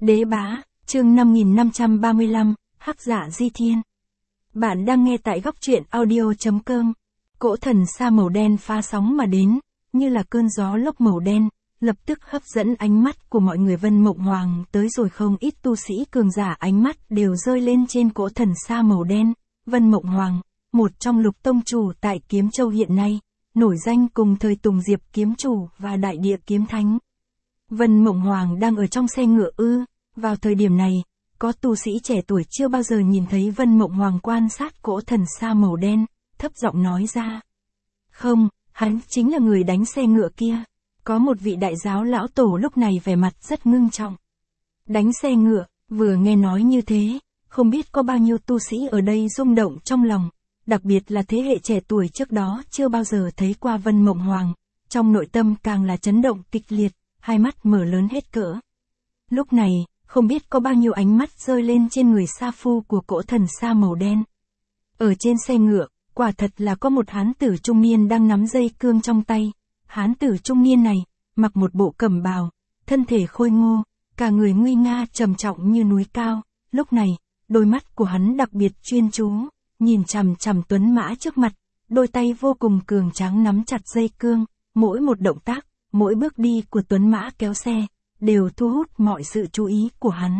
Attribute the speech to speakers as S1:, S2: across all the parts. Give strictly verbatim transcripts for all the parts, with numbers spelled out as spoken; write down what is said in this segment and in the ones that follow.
S1: Đế Bá, chương năm nghìn năm trăm ba mươi lăm, Hắc Dạ Di Thiên. Bạn đang nghe tại góc truyện audio chấm com. Cỗ thần sa màu đen phá sóng mà đến, như là cơn gió lốc màu đen, lập tức hấp dẫn ánh mắt của mọi người. Vân Mộng Hoàng tới rồi, không ít tu sĩ cường giả ánh mắt đều rơi lên trên cỗ thần sa màu đen. Vân Mộng Hoàng, một trong lục tông chủ tại Kiếm Châu hiện nay, nổi danh cùng thời Tùng Diệp kiếm chủ và Đại Địa kiếm thánh. Vân Mộng Hoàng đang ở trong xe ngựa ư? Vào thời điểm này, có tu sĩ trẻ tuổi chưa bao giờ nhìn thấy Vân Mộng Hoàng quan sát cỗ thần sa màu đen, thấp giọng nói ra. Không, hắn chính là người đánh xe ngựa kia. Có một vị đại giáo lão tổ lúc này vẻ mặt rất ngưng trọng. Đánh xe ngựa, vừa nghe nói như thế, không biết có bao nhiêu tu sĩ ở đây rung động trong lòng, đặc biệt là thế hệ trẻ tuổi trước đó chưa bao giờ thấy qua Vân Mộng Hoàng, trong nội tâm càng là chấn động kịch liệt, hai mắt mở lớn hết cỡ. Lúc này, không biết có bao nhiêu ánh mắt rơi lên trên người sa phu của cỗ thần sa màu đen. Ở trên xe ngựa, quả thật là có một hán tử trung niên đang nắm dây cương trong tay. Hán tử trung niên này, mặc một bộ cẩm bào, thân thể khôi ngô, cả người nguy nga trầm trọng như núi cao. Lúc này, đôi mắt của hắn đặc biệt chuyên chú, nhìn chằm chằm tuấn mã trước mặt, đôi tay vô cùng cường tráng nắm chặt dây cương, mỗi một động tác, mỗi bước đi của tuấn mã kéo xe, đều thu hút mọi sự chú ý của hắn.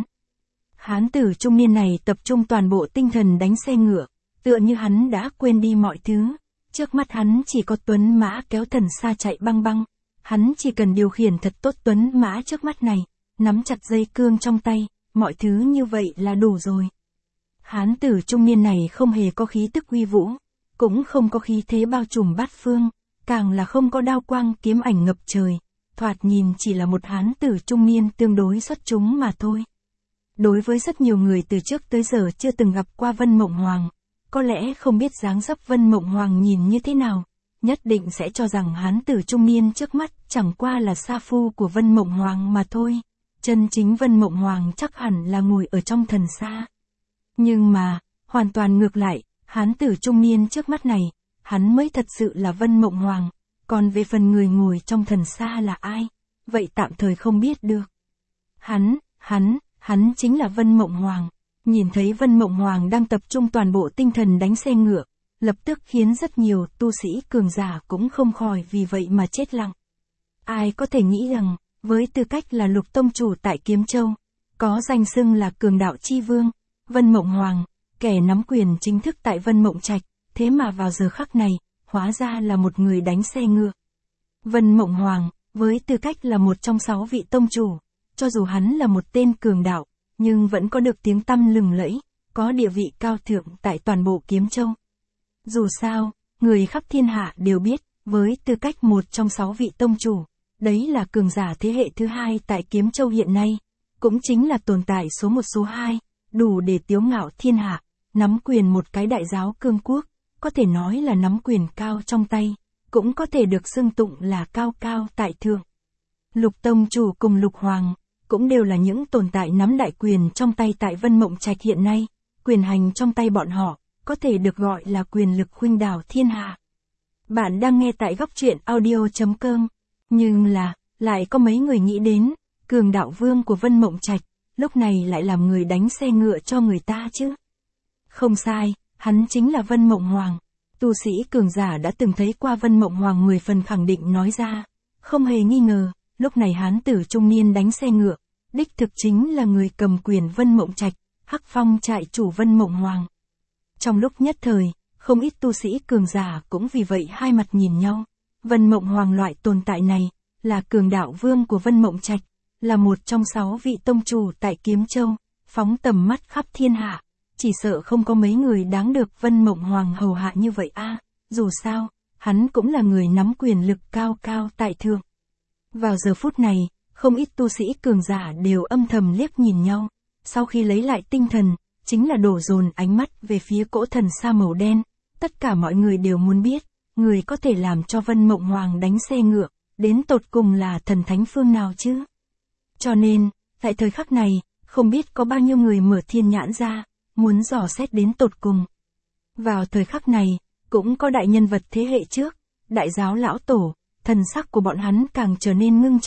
S1: Hán tử trung niên này tập trung toàn bộ tinh thần đánh xe ngựa, tựa như hắn đã quên đi mọi thứ. Trước mắt hắn chỉ có tuấn mã kéo thần sa chạy băng băng, hắn chỉ cần điều khiển thật tốt tuấn mã trước mắt này, nắm chặt dây cương trong tay, mọi thứ như vậy là đủ rồi. Hán tử trung niên này không hề có khí tức uy vũ, cũng không có khí thế bao trùm bát phương, càng là không có đao quang kiếm ảnh ngập trời, thoạt nhìn chỉ là một hán tử trung niên tương đối xuất chúng mà thôi. Đối với rất nhiều người từ trước tới giờ chưa từng gặp qua Vân Mộng Hoàng, có lẽ không biết dáng dấp Vân Mộng Hoàng nhìn như thế nào, nhất định sẽ cho rằng hán tử trung niên trước mắt chẳng qua là sa phu của Vân Mộng Hoàng mà thôi. Chân chính Vân Mộng Hoàng chắc hẳn là ngồi ở trong thần sa. Nhưng mà, hoàn toàn ngược lại, hán tử trung niên trước mắt này, hắn mới thật sự là Vân Mộng Hoàng, còn về phần người ngồi trong thần sa là ai, vậy tạm thời không biết được. Hắn, hắn, hắn chính là Vân Mộng Hoàng. Nhìn thấy Vân Mộng Hoàng đang tập trung toàn bộ tinh thần đánh xe ngựa, lập tức khiến rất nhiều tu sĩ cường giả cũng không khỏi vì vậy mà chết lặng. Ai có thể nghĩ rằng, với tư cách là lục tông chủ tại Kiếm Châu, có danh xưng là cường đạo chi vương, Vân Mộng Hoàng, kẻ nắm quyền chính thức tại Vân Mộng Trạch, thế mà vào giờ khắc này, hóa ra là một người đánh xe ngựa. Vân Mộng Hoàng, với tư cách là một trong sáu vị tông chủ, cho dù hắn là một tên cường đạo, nhưng vẫn có được tiếng tăm lừng lẫy, có địa vị cao thượng tại toàn bộ Kiếm Châu. Dù sao, người khắp thiên hạ đều biết, với tư cách một trong sáu vị tông chủ, đấy là cường giả thế hệ thứ hai tại Kiếm Châu hiện nay, cũng chính là tồn tại số một số hai, đủ để tiếu ngạo thiên hạ, nắm quyền một cái đại giáo cương quốc, có thể nói là nắm quyền cao trong tay, cũng có thể được xưng tụng là cao cao tại thượng. Lục tông chủ cùng Lục Hoàng, cũng đều là những tồn tại nắm đại quyền trong tay tại Vân Mộng Trạch hiện nay, quyền hành trong tay bọn họ, có thể được gọi là quyền lực khuynh đảo thiên hạ. Bạn đang nghe tại góc truyện audio chấm com, nhưng là, lại có mấy người nghĩ đến, cường đạo vương của Vân Mộng Trạch, lúc này lại làm người đánh xe ngựa cho người ta chứ. Không sai, hắn chính là Vân Mộng Hoàng. Tu sĩ cường giả đã từng thấy qua Vân Mộng Hoàng mười phần khẳng định nói ra, không hề nghi ngờ, lúc này hán tử trung niên đánh xe ngựa, đích thực chính là người cầm quyền Vân Mộng Trạch, Hắc Phong trại chủ Vân Mộng Hoàng. Trong lúc nhất thời, không ít tu sĩ cường giả cũng vì vậy hai mặt nhìn nhau. Vân Mộng Hoàng loại tồn tại này, là cường đạo vương của Vân Mộng Trạch, là một trong sáu vị tông chủ tại Kiếm Châu, phóng tầm mắt khắp thiên hạ, chỉ sợ không có mấy người đáng được Vân Mộng Hoàng hầu hạ như vậy a. Dù sao, hắn cũng là người nắm quyền lực cao cao tại thượng. Vào giờ phút này, không ít tu sĩ cường giả đều âm thầm liếc nhìn nhau, sau khi lấy lại tinh thần, chính là đổ dồn ánh mắt về phía cỗ thần sa màu đen. Tất cả mọi người đều muốn biết, người có thể làm cho Vân Mộng Hoàng đánh xe ngựa, đến tột cùng là thần thánh phương nào chứ. Cho nên, tại thời khắc này, không biết có bao nhiêu người mở thiên nhãn ra, muốn dò xét đến tột cùng. Vào thời khắc này, cũng có đại nhân vật thế hệ trước, đại giáo lão tổ, thần sắc của bọn hắn càng trở nên ngưng trọng,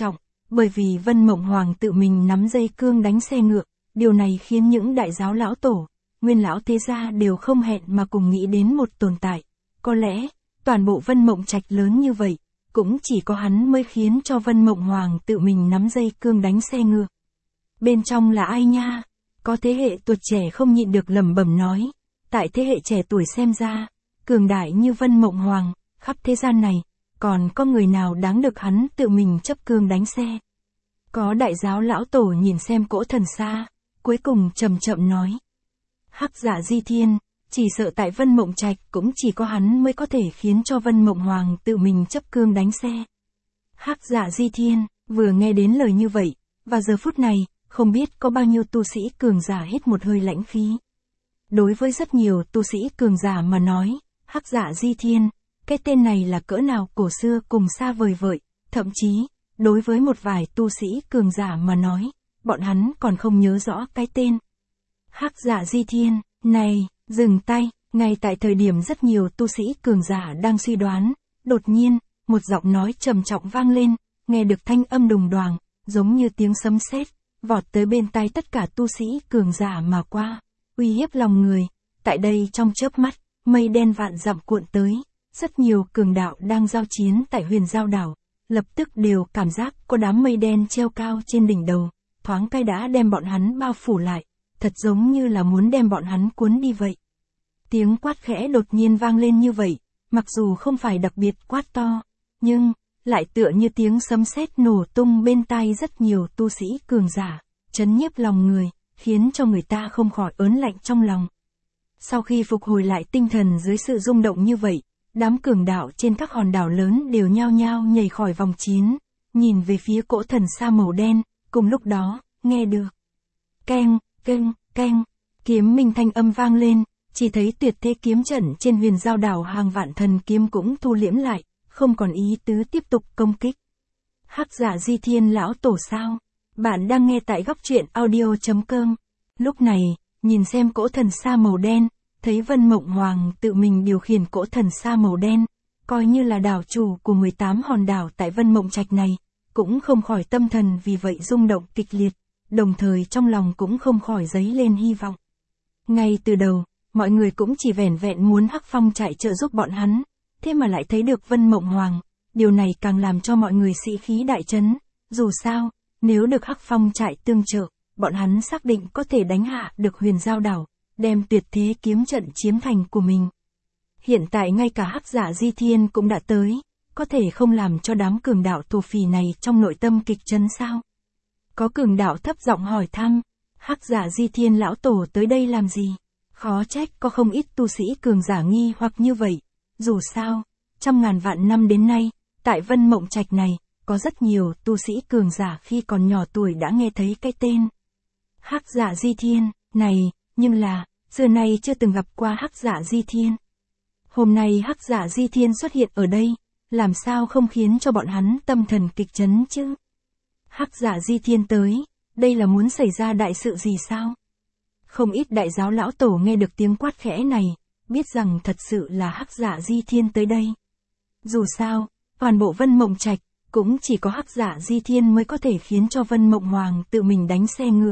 S1: bởi vì Vân Mộng Hoàng tự mình nắm dây cương đánh xe ngựa, điều này khiến những đại giáo lão tổ, nguyên lão thế gia đều không hẹn mà cùng nghĩ đến một tồn tại. Có lẽ, toàn bộ Vân Mộng Trạch lớn như vậy, cũng chỉ có hắn mới khiến cho Vân Mộng Hoàng tự mình nắm dây cương đánh xe ngựa. Bên trong là ai nha? Có thế hệ tuổi trẻ không nhịn được lẩm bẩm nói, tại thế hệ trẻ tuổi xem ra, cường đại như Vân Mộng Hoàng, khắp thế gian này, còn có người nào đáng được hắn tự mình chấp cương đánh xe. Có đại giáo lão tổ nhìn xem cỗ thần xa, cuối cùng chậm chậm nói. Hắc Dạ Di Thiên, chỉ sợ tại Vân Mộng Trạch cũng chỉ có hắn mới có thể khiến cho Vân Mộng Hoàng tự mình chấp cương đánh xe. Hắc Dạ Di Thiên, vừa nghe đến lời như vậy, và giờ phút này, không biết có bao nhiêu tu sĩ cường giả hít một hơi lãnh khí. Đối với rất nhiều tu sĩ cường giả mà nói, Hắc Dạ Di Thiên, cái tên này là cỡ nào cổ xưa cùng xa vời vợi, thậm chí, đối với một vài tu sĩ cường giả mà nói, bọn hắn còn không nhớ rõ cái tên. Hắc Dạ Di Thiên, này, dừng tay, ngay tại thời điểm rất nhiều tu sĩ cường giả đang suy đoán, đột nhiên, một giọng nói trầm trọng vang lên, nghe được thanh âm đùng đoàng, giống như tiếng sấm sét, vọt tới bên tai tất cả tu sĩ cường giả mà qua, uy hiếp lòng người. Tại đây trong chớp mắt, mây đen vạn dặm cuộn tới, rất nhiều cường đạo đang giao chiến tại Huyền Giao đảo, lập tức đều cảm giác có đám mây đen treo cao trên đỉnh đầu, thoáng cái đã đem bọn hắn bao phủ lại, thật giống như là muốn đem bọn hắn cuốn đi vậy. Tiếng quát khẽ đột nhiên vang lên như vậy, mặc dù không phải đặc biệt quát to, nhưng lại tựa như tiếng sấm sét nổ tung bên tai rất nhiều tu sĩ cường giả, chấn nhiếp lòng người, khiến cho người ta không khỏi ớn lạnh trong lòng. Sau khi phục hồi lại tinh thần dưới sự rung động như vậy, đám cường đạo trên các hòn đảo lớn đều nhao nhao nhảy khỏi vòng chiến, nhìn về phía cỗ thần sa màu đen, cùng lúc đó, nghe được. Keng, keng, keng, kiếm minh thanh âm vang lên, chỉ thấy tuyệt thế kiếm trận trên Huyền Giao đảo hàng vạn thần kiếm cũng thu liễm lại, không còn ý tứ tiếp tục công kích. Hắc Dạ Di Thiên lão tổ sao? Bạn đang nghe tại góc truyện audio chấm com. Lúc này, nhìn xem cỗ thần sa màu đen, thấy Vân Mộng Hoàng tự mình điều khiển cỗ thần sa màu đen, coi như là đảo chủ của mười tám hòn đảo tại Vân Mộng Trạch này, cũng không khỏi tâm thần vì vậy rung động kịch liệt, đồng thời trong lòng cũng không khỏi dấy lên hy vọng. Ngay từ đầu, mọi người cũng chỉ vẻn vẹn muốn Hắc Phong chạy trợ giúp bọn hắn, thế mà lại thấy được Vân Mộng Hoàng, điều này càng làm cho mọi người sĩ khí đại chấn, dù sao, nếu được Hắc Phong chạy tương trợ, bọn hắn xác định có thể đánh hạ được Huyền Giao đảo, đem tuyệt thế kiếm trận chiếm thành của mình. Hiện tại ngay cả Hắc Dạ Di Thiên cũng đã tới, có thể không làm cho đám cường đạo thổ phỉ này trong nội tâm kịch chấn sao? Có cường đạo thấp giọng hỏi thăm, Hắc Dạ Di Thiên lão tổ tới đây làm gì? Khó trách có không ít tu sĩ cường giả nghi hoặc như vậy. Dù sao, trăm ngàn vạn năm đến nay, tại Vân Mộng Trạch này, có rất nhiều tu sĩ cường giả khi còn nhỏ tuổi đã nghe thấy cái tên Hắc Dạ Di Thiên này, nhưng là, xưa nay chưa từng gặp qua Hắc Dạ Di Thiên. Hôm nay Hắc Dạ Di Thiên xuất hiện ở đây, làm sao không khiến cho bọn hắn tâm thần kịch chấn chứ? Hắc Dạ Di Thiên tới, đây là muốn xảy ra đại sự gì sao? Không ít đại giáo lão tổ nghe được tiếng quát khẽ này, biết rằng thật sự là Hắc Dạ Di Thiên tới đây. Dù sao, toàn bộ Vân Mộng Trạch, cũng chỉ có Hắc Dạ Di Thiên mới có thể khiến cho Vân Mộng Hoàng tự mình đánh xe ngựa.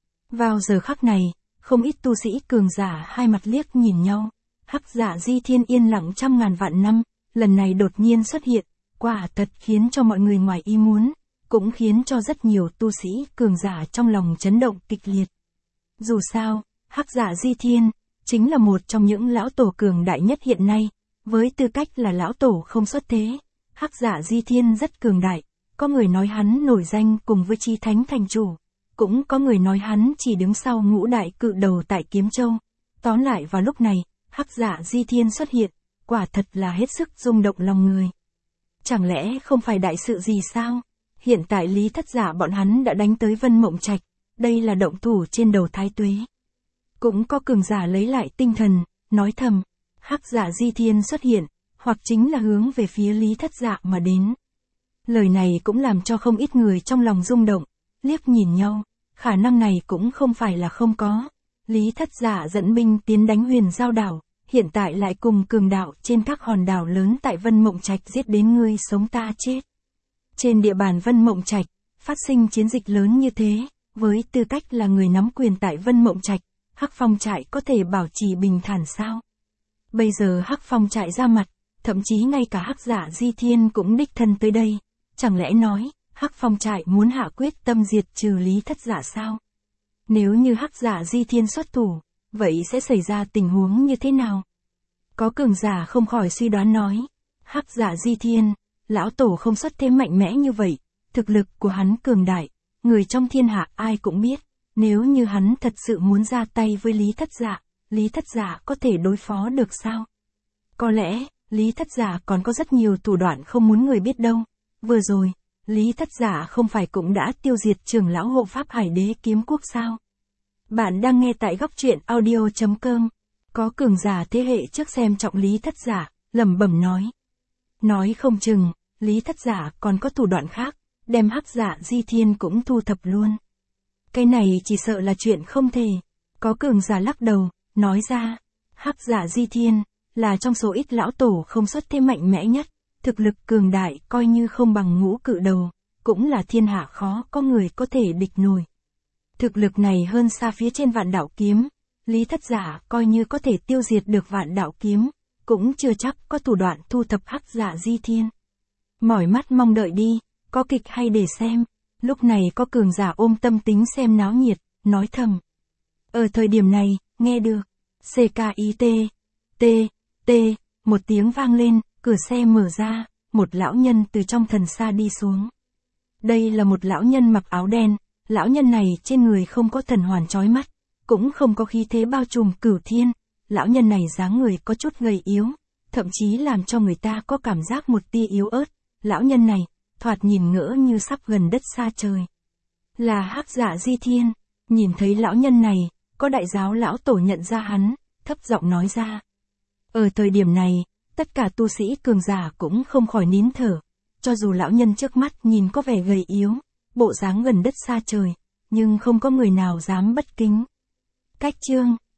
S1: Vào giờ khắc này, không ít tu sĩ cường giả hai mặt liếc nhìn nhau, Hắc Dạ Di Thiên yên lặng trăm ngàn vạn năm, lần này đột nhiên xuất hiện, quả thật khiến cho mọi người ngoài ý muốn, cũng khiến cho rất nhiều tu sĩ cường giả trong lòng chấn động kịch liệt. Dù sao, Hắc Dạ Di Thiên, chính là một trong những lão tổ cường đại nhất hiện nay, với tư cách là lão tổ không xuất thế, Hắc Dạ Di Thiên rất cường đại, có người nói hắn nổi danh cùng với Chí Thánh thành chủ, cũng có người nói hắn chỉ đứng sau ngũ đại cự đầu tại Kiếm Châu. Tóm lại vào lúc này, Hắc Dạ Di Thiên xuất hiện, quả thật là hết sức rung động lòng người. Chẳng lẽ không phải đại sự gì sao? Hiện tại Lý Thất Giả bọn hắn đã đánh tới Vân Mộng Trạch, đây là động thủ trên đầu Thái Tuế. Cũng có cường giả lấy lại tinh thần, nói thầm, Hắc Dạ Di Thiên xuất hiện, hoặc chính là hướng về phía Lý Thất Dạ mà đến. Lời này cũng làm cho không ít người trong lòng rung động, liếc nhìn nhau, khả năng này cũng không phải là không có. Lý Thất Dạ dẫn binh tiến đánh Huyền Giao đảo, hiện tại lại cùng cường đạo trên các hòn đảo lớn tại Vân Mộng Trạch giết đến ngươi sống ta chết. Trên địa bàn Vân Mộng Trạch, phát sinh chiến dịch lớn như thế, với tư cách là người nắm quyền tại Vân Mộng Trạch, Hắc Phong trại có thể bảo trì bình thản sao? Bây giờ Hắc Phong trại ra mặt, thậm chí ngay cả Hắc Dạ Di Thiên cũng đích thân tới đây, chẳng lẽ nói, Hắc Phong trại muốn hạ quyết tâm diệt trừ Lý Thất Dạ sao? Nếu như Hắc Dạ Di Thiên xuất thủ, vậy sẽ xảy ra tình huống như thế nào? Có cường giả không khỏi suy đoán nói, Hắc Dạ Di Thiên, lão tổ không xuất thế mạnh mẽ như vậy, thực lực của hắn cường đại, người trong thiên hạ ai cũng biết, nếu như hắn thật sự muốn ra tay với Lý Thất Dạ, Lý Thất Dạ có thể đối phó được sao? Có lẽ, Lý Thất Dạ còn có rất nhiều thủ đoạn không muốn người biết đâu. Vừa rồi, Lý Thất Dạ không phải cũng đã tiêu diệt trưởng lão hộ pháp Hải Đế Kiếm Quốc sao? Bạn đang nghe tại góc truyện audio chấm com. Có cường giả thế hệ trước xem trọng Lý Thất Dạ, lẩm bẩm nói. Nói không chừng, Lý Thất Dạ còn có thủ đoạn khác, đem Hắc Dạ Di Thiên cũng thu thập luôn. Cái này chỉ sợ là chuyện không thể. Có cường giả lắc đầu, nói ra, Hắc Dạ Di Thiên, là trong số ít lão tổ không xuất thế mạnh mẽ nhất, thực lực cường đại coi như không bằng Ngũ Cự Đầu, cũng là thiên hạ khó có người có thể địch nổi. Thực lực này hơn xa phía trên Vạn Đạo Kiếm, Lý Thất Dạ coi như có thể tiêu diệt được Vạn Đạo Kiếm, cũng chưa chắc có thủ đoạn thu thập Hắc Dạ Di Thiên. Mỏi mắt mong đợi đi, có kịch hay để xem. Lúc này có cường giả ôm tâm tính xem náo nhiệt, nói thầm. Ở thời điểm này, nghe được, xê ca i tê, T, T, một tiếng vang lên, cửa xe mở ra, một lão nhân từ trong thần xa đi xuống. Đây là một lão nhân mặc áo đen, lão nhân này trên người không có thần hoàn chói mắt, cũng không có khí thế bao trùm cửu thiên, lão nhân này dáng người có chút gầy yếu, thậm chí làm cho người ta có cảm giác một tia yếu ớt, lão nhân này, thoạt nhìn ngỡ như sắp gần đất xa trời. Là Hắc Dạ Di Thiên, nhìn thấy lão nhân này, có đại giáo lão tổ nhận ra hắn, thấp giọng nói ra. Ở thời điểm này, tất cả tu sĩ cường giả cũng không khỏi nín thở, cho dù lão nhân trước mắt nhìn có vẻ gầy yếu, bộ dáng gần đất xa trời, nhưng không có người nào dám bất kính. Cách chương